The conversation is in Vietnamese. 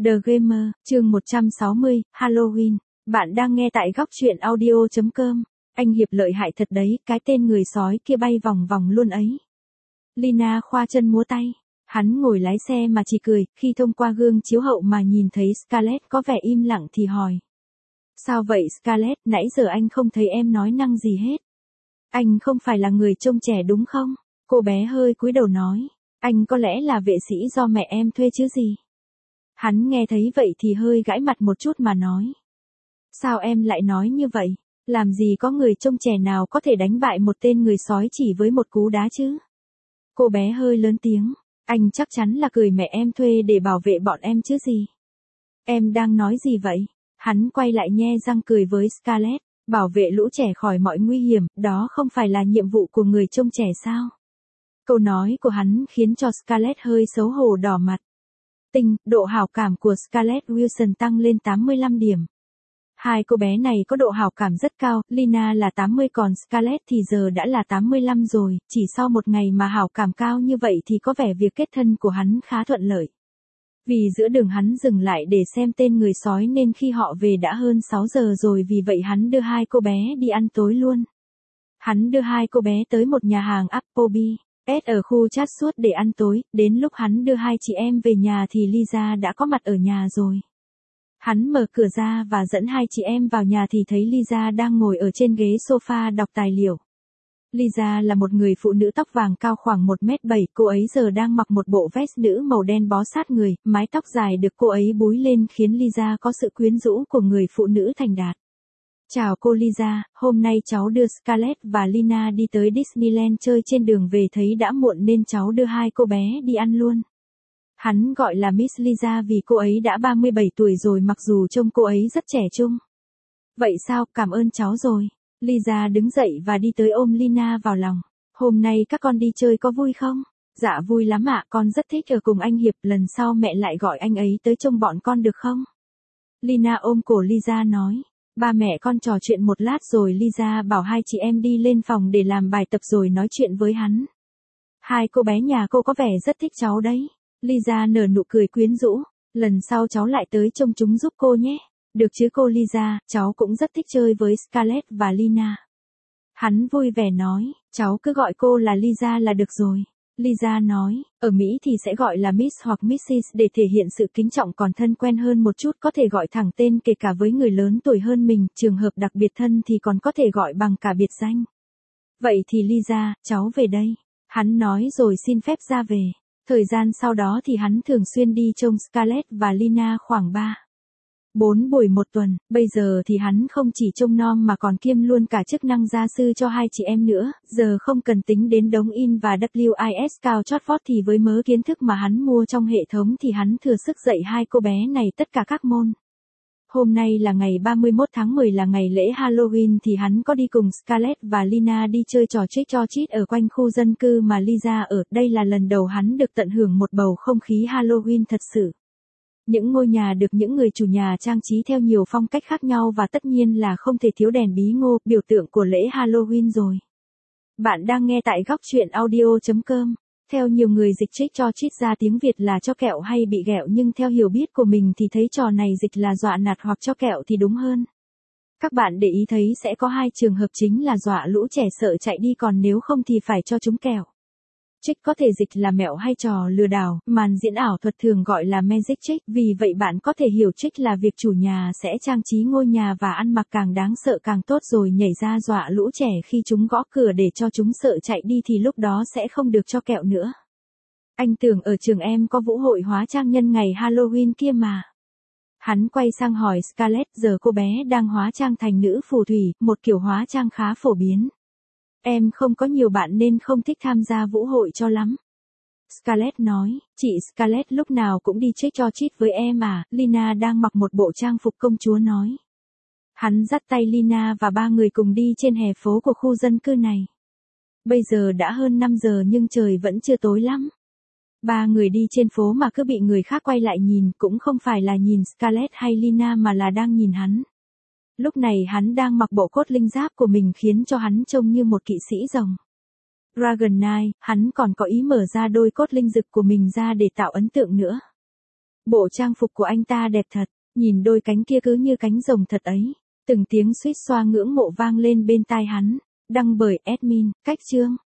The Gamer, chương 160, Halloween. Bạn đang nghe tại góc truyện audio.com. Anh Hiệp lợi hại thật đấy, cái tên người sói kia bay vòng vòng luôn ấy. Lina khoa chân múa tay. Hắn ngồi lái xe mà chỉ cười, khi thông qua gương chiếu hậu mà nhìn thấy Scarlett có vẻ im lặng thì hỏi. Sao vậy Scarlett, nãy giờ anh không thấy em nói năng gì hết. Anh không phải là người trông trẻ đúng không? Cô bé hơi cúi đầu nói. Anh có lẽ là vệ sĩ do mẹ em thuê chứ gì? Hắn nghe thấy vậy thì hơi gãi mặt một chút mà nói. Sao em lại nói như vậy? Làm gì có người trông trẻ nào có thể đánh bại một tên người sói chỉ với một cú đá chứ? Cô bé hơi lớn tiếng. Anh chắc chắn là cười mẹ em thuê để bảo vệ bọn em chứ gì? Em đang nói gì vậy? Hắn quay lại nhe răng cười với Scarlett. Bảo vệ lũ trẻ khỏi mọi nguy hiểm, đó không phải là nhiệm vụ của người trông trẻ sao? Câu nói của hắn khiến cho Scarlett hơi xấu hổ đỏ mặt. Độ hảo cảm của Scarlett Wilson tăng lên 85 điểm. Hai cô bé này có độ hảo cảm rất cao, Lina là 80 còn Scarlett thì giờ đã là 85 rồi, chỉ sau một ngày mà hảo cảm cao như vậy thì có vẻ việc kết thân của hắn khá thuận lợi. Vì giữa đường hắn dừng lại để xem tên người sói nên khi họ về đã hơn 6 giờ rồi, vì vậy hắn đưa hai cô bé đi ăn tối luôn. Hắn đưa hai cô bé tới một nhà hàng Applebee's ở khu Chatsworth để ăn tối, đến lúc hắn đưa hai chị em về nhà thì Lisa đã có mặt ở nhà rồi. Hắn mở cửa ra và dẫn hai chị em vào nhà thì thấy Lisa đang ngồi ở trên ghế sofa đọc tài liệu. Lisa là một người phụ nữ tóc vàng cao khoảng 1m7, cô ấy giờ đang mặc một bộ vest nữ màu đen bó sát người, mái tóc dài được cô ấy búi lên khiến Lisa có sự quyến rũ của người phụ nữ thành đạt. Chào cô Lisa, hôm nay cháu đưa Scarlett và Lina đi tới Disneyland chơi, trên đường về thấy đã muộn nên cháu đưa hai cô bé đi ăn luôn. Hắn gọi là Miss Lisa vì cô ấy đã 37 tuổi rồi mặc dù trông cô ấy rất trẻ trung. Vậy sao, cảm ơn cháu rồi. Lisa đứng dậy và đi tới ôm Lina vào lòng. Hôm nay các con đi chơi có vui không? Dạ vui lắm ạ, con rất thích ở cùng anh Hiệp, lần sau mẹ lại gọi anh ấy tới trông bọn con được không? Lina ôm cổ Lisa nói. Ba mẹ con trò chuyện một lát rồi Lisa bảo hai chị em đi lên phòng để làm bài tập rồi nói chuyện với hắn. Hai cô bé nhà cô có vẻ rất thích cháu đấy. Lisa nở nụ cười quyến rũ. Lần sau cháu lại tới trông chúng giúp cô nhé. Được chứ cô Lisa, cháu cũng rất thích chơi với Scarlett và Lina. Hắn vui vẻ nói, cháu cứ gọi cô là Lisa là được rồi. Lisa nói, ở Mỹ thì sẽ gọi là Miss hoặc Mrs. để thể hiện sự kính trọng, còn thân quen hơn một chút có thể gọi thẳng tên kể cả với người lớn tuổi hơn mình, trường hợp đặc biệt thân thì còn có thể gọi bằng cả biệt danh. Vậy thì Lisa, cháu về đây. Hắn nói rồi xin phép ra về. Thời gian sau đó thì hắn thường xuyên đi trông Scarlett và Lina khoảng 4 buổi một tuần, bây giờ thì hắn không chỉ trông nom mà còn kiêm luôn cả chức năng gia sư cho hai chị em nữa, giờ không cần tính đến đống in và WIS cao chót vót thì với mớ kiến thức mà hắn mua trong hệ thống thì hắn thừa sức dạy hai cô bé này tất cả các môn. Hôm nay là ngày 31 tháng 10 là ngày lễ Halloween thì hắn có đi cùng Scarlett và Lina đi chơi trò trick or treat ở quanh khu dân cư mà Lisa ở, đây là lần đầu hắn được tận hưởng một bầu không khí Halloween thật sự. Những ngôi nhà được những người chủ nhà trang trí theo nhiều phong cách khác nhau và tất nhiên là không thể thiếu đèn bí ngô, biểu tượng của lễ Halloween rồi. Bạn đang nghe tại góc truyện audio.com. Theo nhiều người dịch trick or treat ra tiếng Việt là cho kẹo hay bị ghẹo, nhưng theo hiểu biết của mình thì thấy trò này dịch là dọa nạt hoặc cho kẹo thì đúng hơn. Các bạn để ý thấy sẽ có hai trường hợp chính là dọa lũ trẻ sợ chạy đi, còn nếu không thì phải cho chúng kẹo. Trick có thể dịch là mẹo hay trò lừa đảo, màn diễn ảo thuật thường gọi là magic trick, vì vậy bạn có thể hiểu trick là việc chủ nhà sẽ trang trí ngôi nhà và ăn mặc càng đáng sợ càng tốt rồi nhảy ra dọa lũ trẻ khi chúng gõ cửa để cho chúng sợ chạy đi thì lúc đó sẽ không được cho kẹo nữa. Anh tưởng ở trường em có vũ hội hóa trang nhân ngày Halloween kia mà. Hắn quay sang hỏi Scarlett, giờ cô bé đang hóa trang thành nữ phù thủy, một kiểu hóa trang khá phổ biến. Em không có nhiều bạn nên không thích tham gia vũ hội cho lắm. Scarlett nói, chị Scarlett lúc nào cũng đi trick or treat với em à, Lina đang mặc một bộ trang phục công chúa nói. Hắn dắt tay Lina và ba người cùng đi trên hè phố của khu dân cư này. Bây giờ đã hơn 5 giờ nhưng trời vẫn chưa tối lắm. Ba người đi trên phố mà cứ bị người khác quay lại nhìn, cũng không phải là nhìn Scarlett hay Lina mà là đang nhìn hắn. Lúc này hắn đang mặc bộ cốt linh giáp của mình khiến cho hắn trông như một kỵ sĩ rồng. Dragon Knight, hắn còn có ý mở ra đôi cốt linh dực của mình ra để tạo ấn tượng nữa. Bộ trang phục của anh ta đẹp thật, nhìn đôi cánh kia cứ như cánh rồng thật ấy. Từng tiếng suýt xoa ngưỡng mộ vang lên bên tai hắn, đăng bởi admin, cách chương.